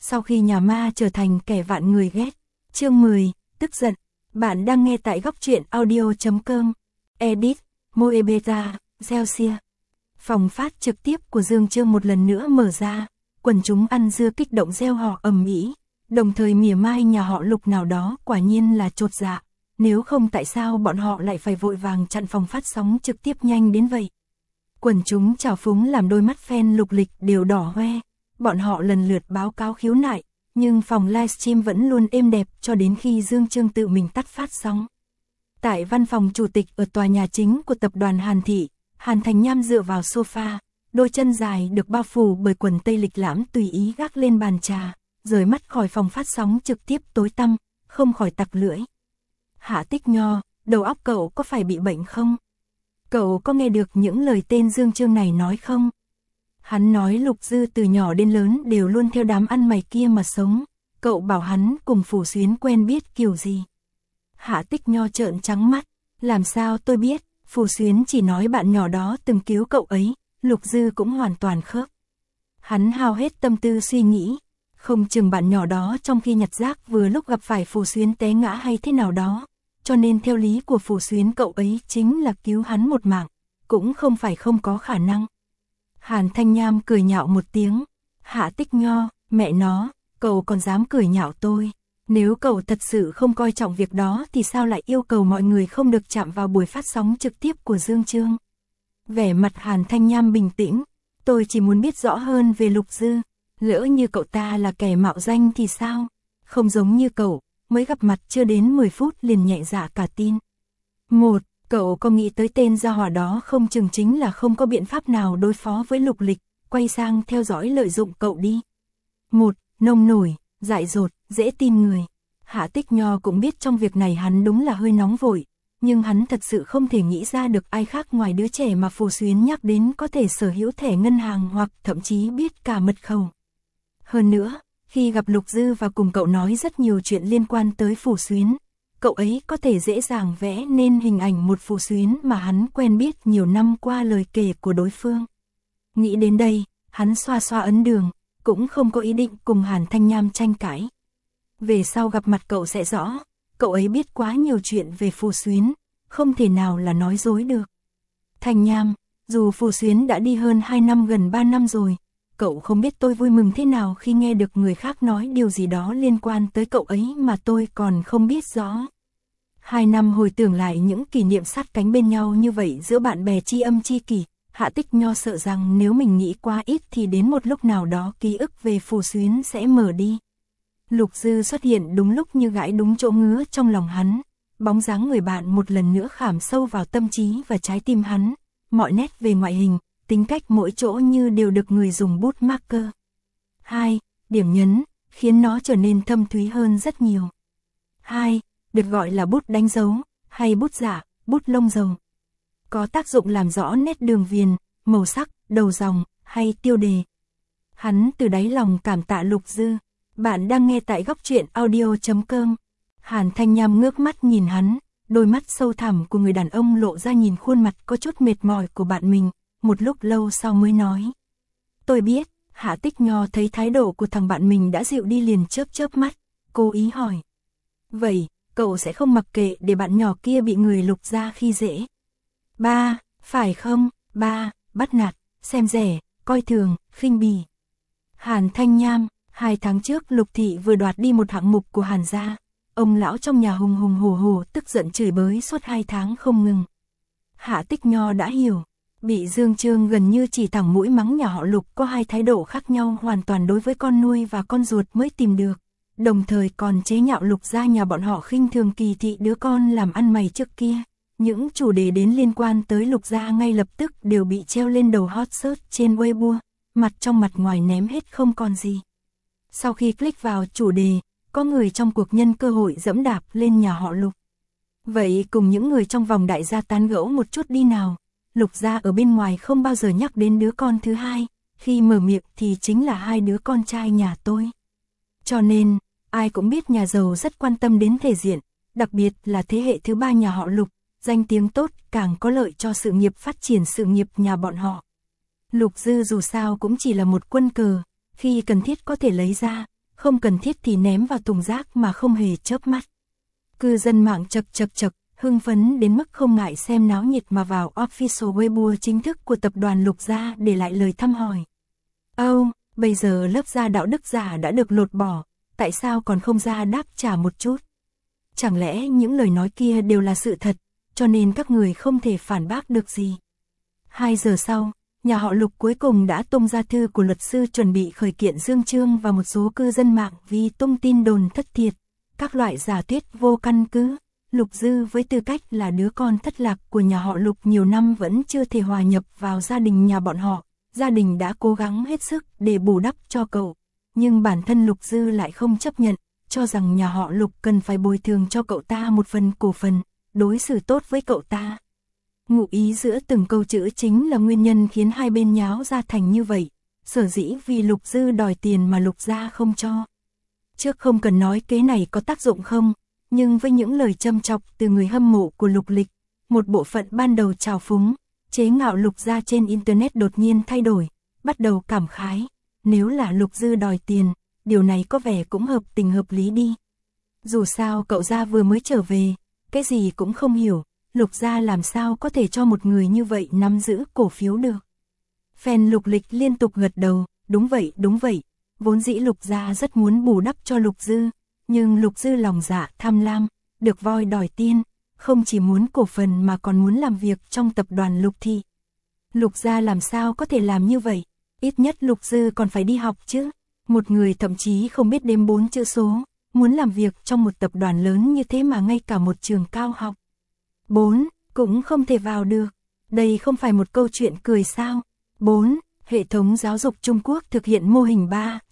sau khi nhà ma trở thành kẻ vạn người ghét. Chương 10, tức giận. Bạn đang nghe tại góc truyện audio.com. Edit, Moebeta, Celsia. Phòng phát trực tiếp của Dương Chương một lần nữa mở ra, quần chúng ăn dưa kích động reo hò ầm ĩ, đồng thời mỉa mai nhà họ Lục nào đó, quả nhiên là chột dạ, nếu không tại sao bọn họ lại phải vội vàng chặn phòng phát sóng trực tiếp nhanh đến vậy. Quần chúng trào phúng làm đôi mắt fan Lục Lịch đều đỏ hoe, bọn họ lần lượt báo cáo khiếu nại, nhưng phòng livestream vẫn luôn êm đẹp cho đến khi Dương Chương tự mình tắt phát sóng. Tại văn phòng chủ tịch ở tòa nhà chính của tập đoàn Hàn Thị, Hàn Thành Nham dựa vào sofa, đôi chân dài được bao phủ bởi quần tây lịch lãm tùy ý gác lên bàn trà, rời mắt khỏi phòng phát sóng trực tiếp tối tăm, không khỏi tặc lưỡi. Hạ Tích Nho, đầu óc cậu có phải bị bệnh không? Cậu có nghe được những lời tên Dương Chương này nói không? Hắn nói Lục Dư từ nhỏ đến lớn đều luôn theo đám ăn mày kia mà sống, cậu bảo hắn cùng Phủ Xuyến quen biết kiểu gì? Hạ Tích Nho trợn trắng mắt, làm sao tôi biết, Phủ Xuyến chỉ nói bạn nhỏ đó từng cứu cậu ấy, Lục Dư cũng hoàn toàn khớp. Hắn hao hết tâm tư suy nghĩ, không chừng bạn nhỏ đó trong khi nhặt rác vừa lúc gặp phải Phủ Xuyến té ngã hay thế nào đó, cho nên theo lý của Phủ Xuyến cậu ấy chính là cứu hắn một mạng, cũng không phải không có khả năng. Hàn Thanh Nham cười nhạo một tiếng, Hạ Tích Nho, mẹ nó, cậu còn dám cười nhạo tôi. Nếu cậu thật sự không coi trọng việc đó thì sao lại yêu cầu mọi người không được chạm vào buổi phát sóng trực tiếp của Dương Chương? Vẻ mặt Hàn Thanh Nham bình tĩnh, tôi chỉ muốn biết rõ hơn về Lục Dư, lỡ như cậu ta là kẻ mạo danh thì sao? Không giống như cậu, mới gặp mặt chưa đến 10 phút liền nhẹ dạ cả tin. Một, cậu có nghĩ tới tên gia hỏa đó không chừng chính là không có biện pháp nào đối phó với Lục Lịch, quay sang theo dõi lợi dụng cậu đi. Một, nông nổi, dại dột, dễ tin người. Hạ Tích Nho cũng biết trong việc này hắn đúng là hơi nóng vội, nhưng hắn thật sự không thể nghĩ ra được ai khác ngoài đứa trẻ mà Phủ Xuyến nhắc đến có thể sở hữu thẻ ngân hàng hoặc thậm chí biết cả mật khẩu. Hơn nữa, khi gặp Lục Dư và cùng cậu nói rất nhiều chuyện liên quan tới Phủ Xuyến, cậu ấy có thể dễ dàng vẽ nên hình ảnh một Phủ Xuyến mà hắn quen biết nhiều năm qua lời kể của đối phương. Nghĩ đến đây, hắn xoa xoa ấn đường, cũng không có ý định cùng Hàn Thanh Nham tranh cãi. Về sau gặp mặt cậu sẽ rõ, cậu ấy biết quá nhiều chuyện về Phủ Xuyến, không thể nào là nói dối được. Thanh Nham, dù Phủ Xuyến đã đi hơn 2 năm gần 3 năm rồi, cậu không biết tôi vui mừng thế nào khi nghe được người khác nói điều gì đó liên quan tới cậu ấy mà tôi còn không biết rõ. 2 năm hồi tưởng lại những kỷ niệm sát cánh bên nhau như vậy giữa bạn bè tri âm tri kỷ, Hạ Tích Nho sợ rằng nếu mình nghĩ quá ít thì đến một lúc nào đó ký ức về Phủ Xuyến sẽ mở đi. Lục Dư xuất hiện đúng lúc như gãi đúng chỗ ngứa trong lòng hắn, bóng dáng người bạn một lần nữa khảm sâu vào tâm trí và trái tim hắn, mọi nét về ngoại hình, tính cách mỗi chỗ như đều được người dùng bút marker. 2. Điểm nhấn, khiến nó trở nên thâm thúy hơn rất nhiều. 2. Được gọi là bút đánh dấu, hay bút dạ, bút lông dầu. Có tác dụng làm rõ nét đường viền, màu sắc, đầu dòng, hay tiêu đề. Hắn từ đáy lòng cảm tạ Lục Dư. Bạn đang nghe tại góc truyện audio.com. Hàn Thanh Nham ngước mắt nhìn hắn, đôi mắt sâu thẳm của người đàn ông lộ ra nhìn khuôn mặt có chút mệt mỏi của bạn mình, một lúc lâu sau mới nói. Tôi biết, Hạ Tích Nho thấy thái độ của thằng bạn mình đã dịu đi liền chớp chớp mắt, cố ý hỏi. Vậy, cậu sẽ không mặc kệ để bạn nhỏ kia bị người Lục gia khi dễ? Ba, phải không? Ba, bắt nạt, xem rẻ, coi thường, khinh bỉ. Hàn Thanh Nham, 2 tháng trước Lục Thị vừa đoạt đi một hạng mục của Hàn gia. Ông lão trong nhà hùng hùng hổ hổ tức giận chửi bới suốt 2 tháng không ngừng. Hạ Tích Nho đã hiểu, bị Dương Chương gần như chỉ thẳng mũi mắng nhà họ Lục có 2 thái độ khác nhau hoàn toàn đối với con nuôi và con ruột mới tìm được, đồng thời còn chế nhạo Lục gia nhà bọn họ khinh thường kỳ thị đứa con làm ăn mày trước kia. Những chủ đề đến liên quan tới Lục gia ngay lập tức đều bị treo lên đầu hot search trên Weibo, mặt trong mặt ngoài ném hết không còn gì. Sau khi click vào chủ đề, có người trong cuộc nhân cơ hội dẫm đạp lên nhà họ Lục. Vậy cùng những người trong vòng đại gia tán gẫu một chút đi nào. Lục gia ở bên ngoài không bao giờ nhắc đến đứa con thứ hai, khi mở miệng thì chính là 2 đứa con trai nhà tôi. Cho nên, ai cũng biết nhà giàu rất quan tâm đến thể diện, đặc biệt là thế hệ thứ 3 nhà họ Lục, danh tiếng tốt càng có lợi cho sự nghiệp phát triển sự nghiệp nhà bọn họ. Lục Dư dù sao cũng chỉ là một quân cờ, khi cần thiết có thể lấy ra, không cần thiết thì ném vào thùng rác mà không hề chớp mắt. Cư dân mạng chật, hưng phấn đến mức không ngại xem náo nhiệt mà vào official Weibo chính thức của tập đoàn Lục Gia để lại lời thăm hỏi. Bây giờ lớp gia đạo đức giả đã được lột bỏ, tại sao còn không ra đáp trả một chút? Chẳng lẽ những lời nói kia đều là sự thật, cho nên các người không thể phản bác được gì? 2 giờ sau, nhà họ Lục cuối cùng đã tung ra thư của luật sư chuẩn bị khởi kiện Dương Chương và một số cư dân mạng vì tung tin đồn thất thiệt, các loại giả thuyết vô căn cứ. Lục Dư với tư cách là đứa con thất lạc của nhà họ Lục nhiều năm vẫn chưa thể hòa nhập vào gia đình nhà bọn họ. Gia đình đã cố gắng hết sức để bù đắp cho cậu, nhưng bản thân Lục Dư lại không chấp nhận, cho rằng nhà họ Lục cần phải bồi thường cho cậu ta một phần cổ phần, đối xử tốt với cậu ta. Ngụ ý giữa từng câu chữ chính là nguyên nhân khiến hai bên nháo ra thành như vậy, sở dĩ vì Lục Dư đòi tiền mà Lục gia không cho. Trước không cần nói kế này có tác dụng không, nhưng với những lời châm chọc từ người hâm mộ của Lục Lịch, một bộ phận ban đầu trào phúng, chế ngạo Lục gia trên internet đột nhiên thay đổi, bắt đầu cảm khái, nếu là Lục Dư đòi tiền, điều này có vẻ cũng hợp tình hợp lý đi. Dù sao cậu gia vừa mới trở về, cái gì cũng không hiểu, Lục gia làm sao có thể cho một người như vậy nắm giữ cổ phiếu được. Fan Lục Lịch liên tục gật đầu, đúng vậy, vốn dĩ Lục gia rất muốn bù đắp cho Lục Dư, nhưng Lục Dư lòng dạ tham lam, được voi đòi tiên, không chỉ muốn cổ phần mà còn muốn làm việc trong tập đoàn Lục Thị. Lục gia làm sao có thể làm như vậy, ít nhất Lục Dư còn phải đi học chứ, một người thậm chí không biết đếm 4 chữ số, muốn làm việc trong một tập đoàn lớn như thế mà ngay cả một trường cao học 4 cũng không thể vào được, đây không phải một câu chuyện cười sao. 4. Hệ thống giáo dục Trung Quốc thực hiện mô hình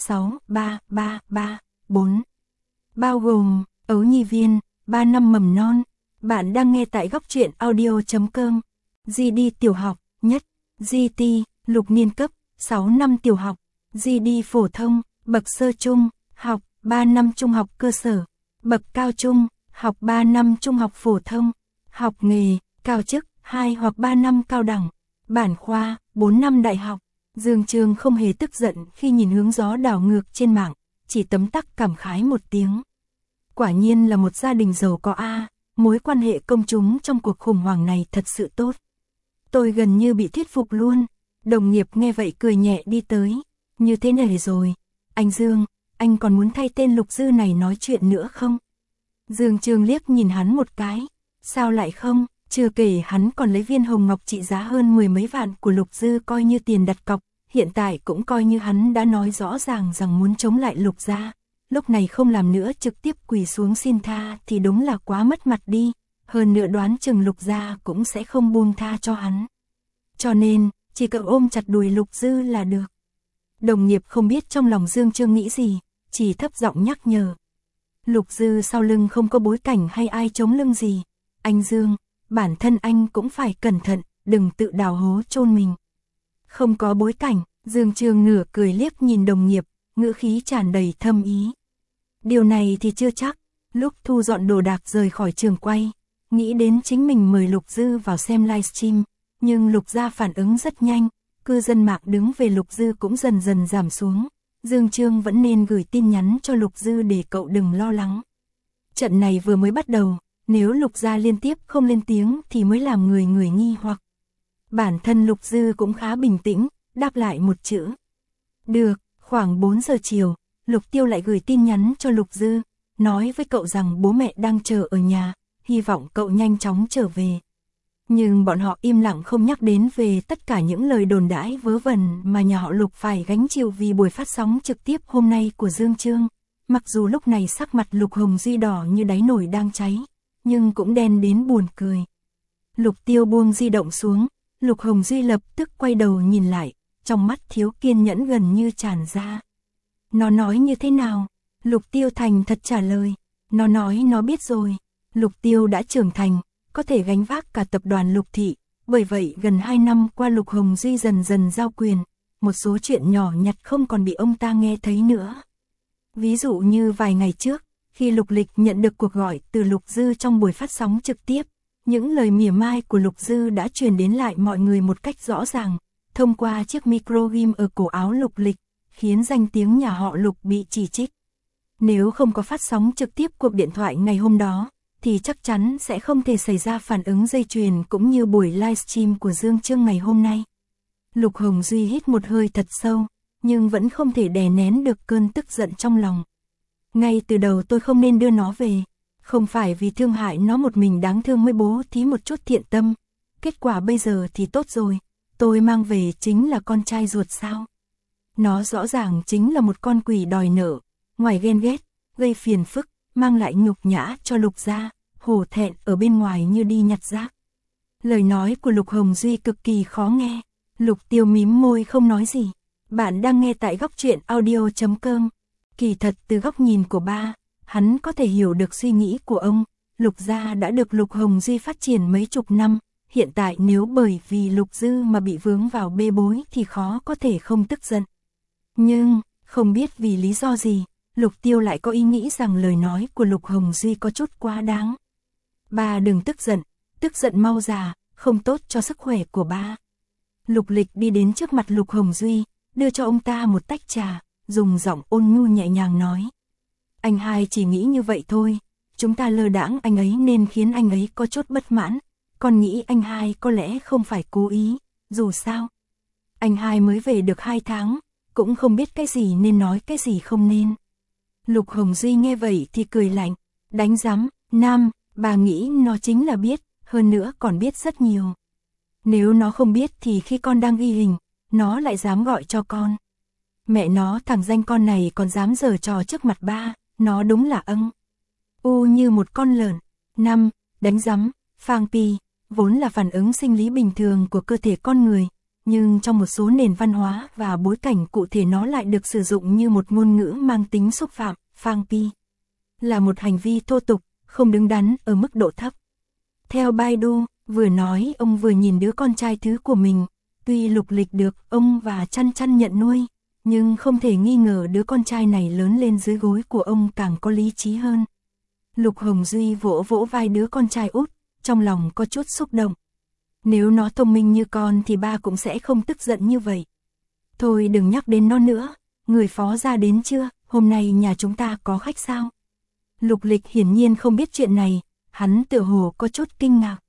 3-6-3-3-3-4, bao gồm ấu nhi viên, 3 năm mầm non. Bạn đang nghe tại góc truyện audio.com. GD tiểu học, nhất, GT, lục niên cấp, 6 năm tiểu học, GD phổ thông, bậc sơ trung, học, 3 năm trung học cơ sở, bậc cao trung, học 3 năm trung học phổ thông, học nghề, cao chức, 2 hoặc 3 năm cao đẳng, bản khoa, 4 năm đại học. Dương Chương không hề tức giận khi nhìn hướng gió đảo ngược trên mạng, chỉ tấm tắc cảm khái một tiếng. Quả nhiên là một gia đình giàu có mối quan hệ công chúng trong cuộc khủng hoảng này thật sự tốt. Tôi gần như bị thuyết phục luôn. Đồng nghiệp nghe vậy cười nhẹ đi tới. Như thế này rồi, anh Dương, anh còn muốn thay tên Lục Dư này nói chuyện nữa không? Dương Chương liếc nhìn hắn một cái. Sao lại không? Chưa kể hắn còn lấy viên hồng ngọc trị giá hơn 10 mấy vạn của Lục Dư coi như tiền đặt cọc. Hiện tại cũng coi như hắn đã nói rõ ràng rằng muốn chống lại Lục gia. Lúc này không làm nữa trực tiếp quỳ xuống xin tha thì đúng là quá mất mặt đi. Hơn nữa đoán chừng Lục gia cũng sẽ không buông tha cho hắn. Cho nên, chỉ cần ôm chặt đùi Lục Dư là được. Đồng nghiệp không biết trong lòng Dương Chương nghĩ gì, chỉ thấp giọng nhắc nhở. Lục Dư sau lưng không có bối cảnh hay ai chống lưng gì. Anh Dương, bản thân anh cũng phải cẩn thận, đừng tự đào hố chôn mình. Không có bối cảnh, Dương Chương nửa cười liếc nhìn đồng nghiệp, ngữ khí tràn đầy thâm ý. Điều này thì chưa chắc. Lúc thu dọn đồ đạc rời khỏi trường quay, nghĩ đến chính mình mời Lục Dư vào xem livestream, nhưng Lục gia phản ứng rất nhanh, cư dân mạng đứng về Lục Dư cũng dần dần giảm xuống. Dương Chương vẫn nên gửi tin nhắn cho Lục Dư để cậu đừng lo lắng. Trận này vừa mới bắt đầu, nếu Lục gia liên tiếp không lên tiếng thì mới làm người nghi hoặc. Bản thân Lục Dư cũng khá bình tĩnh, đáp lại một chữ. Được. Khoảng 4 giờ chiều, Lục Tiêu lại gửi tin nhắn cho Lục Dư, nói với cậu rằng bố mẹ đang chờ ở nhà, hy vọng cậu nhanh chóng trở về. Nhưng bọn họ im lặng không nhắc đến về tất cả những lời đồn đãi vớ vẩn mà nhà họ Lục phải gánh chịu vì buổi phát sóng trực tiếp hôm nay của Dương Chương. Mặc dù lúc này sắc mặt Lục Hồng Duy đỏ như đáy nồi đang cháy, nhưng cũng đen đến buồn cười. Lục Tiêu buông di động xuống, Lục Hồng Duy lập tức quay đầu nhìn lại. Trong mắt thiếu kiên nhẫn gần như tràn ra. Nó nói như thế nào? Lục Tiêu thành thật trả lời. Nó nói nó biết rồi. Lục Tiêu đã trưởng thành, có thể gánh vác cả tập đoàn Lục Thị. Bởi vậy gần 2 năm qua Lục Hồng Duy dần dần giao quyền. Một số chuyện nhỏ nhặt không còn bị ông ta nghe thấy nữa. Ví dụ như vài ngày trước, khi Lục Lịch nhận được cuộc gọi từ Lục Dư trong buổi phát sóng trực tiếp, những lời mỉa mai của Lục Dư đã truyền đến lại mọi người một cách rõ ràng. Thông qua chiếc micro ghim ở cổ áo Lục Lịch, khiến danh tiếng nhà họ Lục bị chỉ trích. Nếu không có phát sóng trực tiếp cuộc điện thoại ngày hôm đó, thì chắc chắn sẽ không thể xảy ra phản ứng dây chuyền cũng như buổi livestream của Dương Chương ngày hôm nay. Lục Hồng Duy hít một hơi thật sâu, nhưng vẫn không thể đè nén được cơn tức giận trong lòng. Ngay từ đầu tôi không nên đưa nó về, không phải vì thương hại nó một mình đáng thương mới bố thí một chút thiện tâm. Kết quả bây giờ thì tốt rồi, tôi mang về chính là con trai ruột sao? Nó rõ ràng chính là một con quỷ đòi nợ, ngoài ghen ghét, gây phiền phức, mang lại nhục nhã cho Lục gia, hổ thẹn ở bên ngoài như đi nhặt rác. Lời nói của Lục Hồng Duy cực kỳ khó nghe, Lục Tiêu mím môi không nói gì. Bạn đang nghe tại góc truyện audio.com. Kỳ thật từ góc nhìn của ba, hắn có thể hiểu được suy nghĩ của ông. Lục gia đã được Lục Hồng Duy phát triển mấy chục năm, hiện tại nếu bởi vì Lục Dư mà bị vướng vào bê bối thì khó có thể không tức giận. Nhưng, không biết vì lý do gì, Lục Tiêu lại có ý nghĩ rằng lời nói của Lục Hồng Duy có chút quá đáng. Ba đừng tức giận mau già, không tốt cho sức khỏe của ba. Lục Lịch đi đến trước mặt Lục Hồng Duy, đưa cho ông ta một tách trà, dùng giọng ôn nhu nhẹ nhàng nói. Anh hai chỉ nghĩ như vậy thôi, chúng ta lơ đãng anh ấy nên khiến anh ấy có chút bất mãn, còn nghĩ anh hai có lẽ không phải cố ý, dù sao. Anh hai mới về được 2 tháng, cũng không biết cái gì nên nói cái gì không nên. Lục Hồng Duy nghe vậy thì cười lạnh, đánh giám, Nam, bà nghĩ nó chính là biết, hơn nữa còn biết rất nhiều. Nếu nó không biết thì khi con đang ghi hình, nó lại dám gọi cho con. Mẹ nó thằng danh con này còn dám giở trò trước mặt ba, nó đúng là như một con lợn. 5. Đánh giám, phang pi, vốn là phản ứng sinh lý bình thường của cơ thể con người, nhưng trong một số nền văn hóa và bối cảnh cụ thể nó lại được sử dụng như một ngôn ngữ mang tính xúc phạm. Phang pi là một hành vi thô tục, không đứng đắn ở mức độ thấp. Theo Baidu, vừa nói ông vừa nhìn đứa con trai thứ của mình, tuy Lục Lịch được ông và Chăn Chăn nhận nuôi, nhưng không thể nghi ngờ đứa con trai này lớn lên dưới gối của ông càng có lý trí hơn. Lục Hồng Duy vỗ vỗ vai đứa con trai út, trong lòng có chút xúc động. Nếu nó thông minh như con thì ba cũng sẽ không tức giận như vậy. Thôi đừng nhắc đến nó nữa, người phó ra đến chưa, hôm nay nhà chúng ta có khách sao? Lục Lịch hiển nhiên không biết chuyện này, hắn tựa hồ có chút kinh ngạc.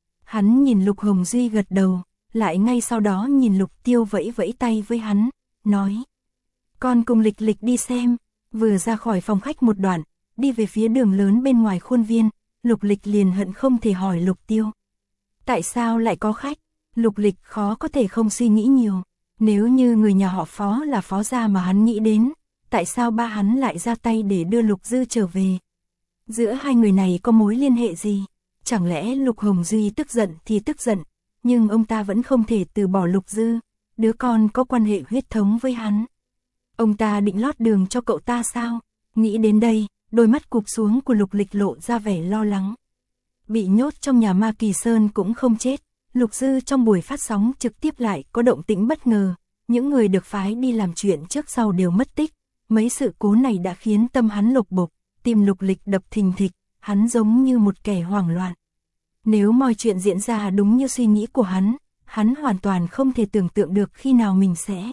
Hắn nhìn Lục Hồng Duy gật đầu, lại ngay sau đó nhìn Lục Tiêu vẫy vẫy tay với hắn, nói. Con cùng Lịch Lịch đi xem, vừa ra khỏi phòng khách một đoạn, đi về phía đường lớn bên ngoài khuôn viên, Lục Lịch liền hận không thể hỏi Lục Tiêu. Tại sao lại có khách? Lục Lịch khó có thể không suy nghĩ nhiều, nếu như người nhà họ Phó là Phó gia mà hắn nghĩ đến, tại sao ba hắn lại ra tay để đưa Lục Dư trở về? Giữa hai người này có mối liên hệ gì? Chẳng lẽ Lục Hồng Duy tức giận thì tức giận, nhưng ông ta vẫn không thể từ bỏ Lục Dư, đứa con có quan hệ huyết thống với hắn. Ông ta định lót đường cho cậu ta sao? Nghĩ đến đây, đôi mắt cụp xuống của Lục Lịch lộ ra vẻ lo lắng. Bị nhốt trong nhà ma Kỳ Sơn cũng không chết, Lục Dư trong buổi phát sóng trực tiếp lại có động tĩnh bất ngờ, những người được phái đi làm chuyện trước sau đều mất tích, mấy sự cố này đã khiến tâm hắn lục bục, tim Lục Lịch đập thình thịch, hắn giống như một kẻ hoảng loạn. Nếu mọi chuyện diễn ra đúng như suy nghĩ của hắn hoàn toàn không thể tưởng tượng được khi nào mình sẽ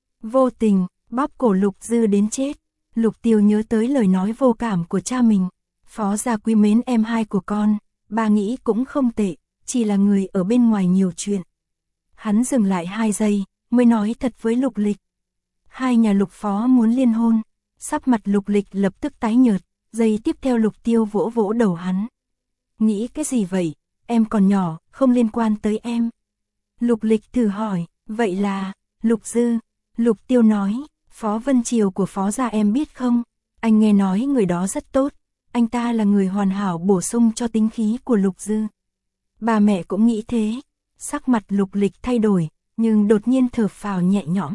vô tình bóp cổ Lục Dư đến chết. Lục Tiêu nhớ tới lời nói vô cảm của cha mình, Phó gia quý mến em hai của con, ba nghĩ cũng không tệ, chỉ là người ở bên ngoài nhiều chuyện. Hắn dừng lại 2 giây, mới nói thật với Lục Lịch. Hai nhà Lục Phó muốn liên hôn, sắc mặt Lục Lịch lập tức tái nhợt, giây tiếp theo Lục Tiêu vỗ vỗ đầu hắn. Nghĩ cái gì vậy, em còn nhỏ, không liên quan tới em. Lục Lịch thử hỏi, vậy là, Lục Dư, Lục Tiêu nói, Phó Vân Triều của Phó gia em biết không, anh nghe nói người đó rất tốt, anh ta là người hoàn hảo bổ sung cho tính khí của Lục Dư. Bà mẹ cũng nghĩ thế, sắc mặt Lục Lịch thay đổi, nhưng đột nhiên thở phào nhẹ nhõm.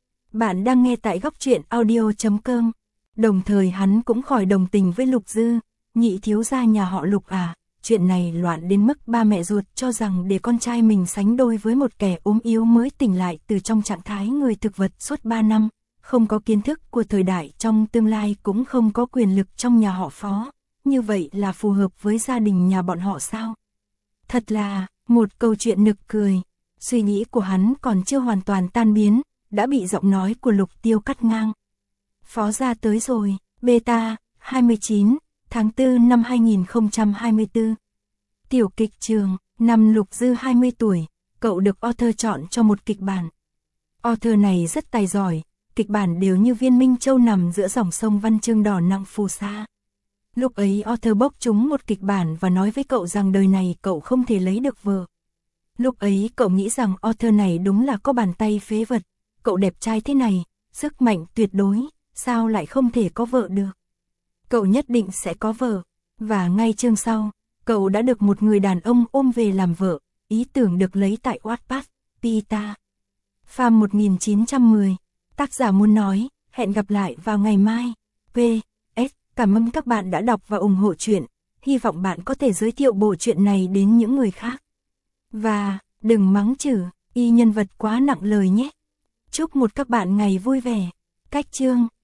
Bạn đang nghe tại góc truyện audio.com, đồng thời hắn cũng khỏi đồng tình với Lục Dư, nhị thiếu gia nhà họ Lục à, chuyện này loạn đến mức ba mẹ ruột cho rằng để con trai mình sánh đôi với một kẻ ốm yếu mới tỉnh lại từ trong trạng thái người thực vật suốt 3 năm. Không có kiến thức của thời đại trong tương lai cũng không có quyền lực trong nhà họ Phó, như vậy là phù hợp với gia đình nhà bọn họ sao? Thật là, một câu chuyện nực cười, suy nghĩ của hắn còn chưa hoàn toàn tan biến, đã bị giọng nói của Lục Tiêu cắt ngang. Phó gia tới rồi, Beta, 29, tháng 4 năm 2024. Tiểu kịch trường, năm Lục Dư 20 tuổi, cậu được author chọn cho một kịch bản. Author này rất tài giỏi, kịch bản đều như viên minh châu nằm giữa dòng sông văn chương đỏ nặng phù sa. Lúc ấy author bốc trúng một kịch bản và nói với cậu rằng đời này cậu không thể lấy được vợ. Lúc ấy cậu nghĩ rằng author này đúng là có bàn tay phế vật, cậu đẹp trai thế này, sức mạnh tuyệt đối, sao lại không thể có vợ được. Cậu nhất định sẽ có vợ, và ngay chương sau, cậu đã được một người đàn ông ôm về làm vợ, ý tưởng được lấy tại Wattpad, Pita. Farm 1910, tác giả muốn nói, hẹn gặp lại vào ngày mai. P.S. Cảm ơn các bạn đã đọc và ủng hộ truyện, hy vọng bạn có thể giới thiệu bộ truyện này đến những người khác. Và, đừng mắng chửi, y nhân vật quá nặng lời nhé. Chúc một các bạn ngày vui vẻ. Cách chương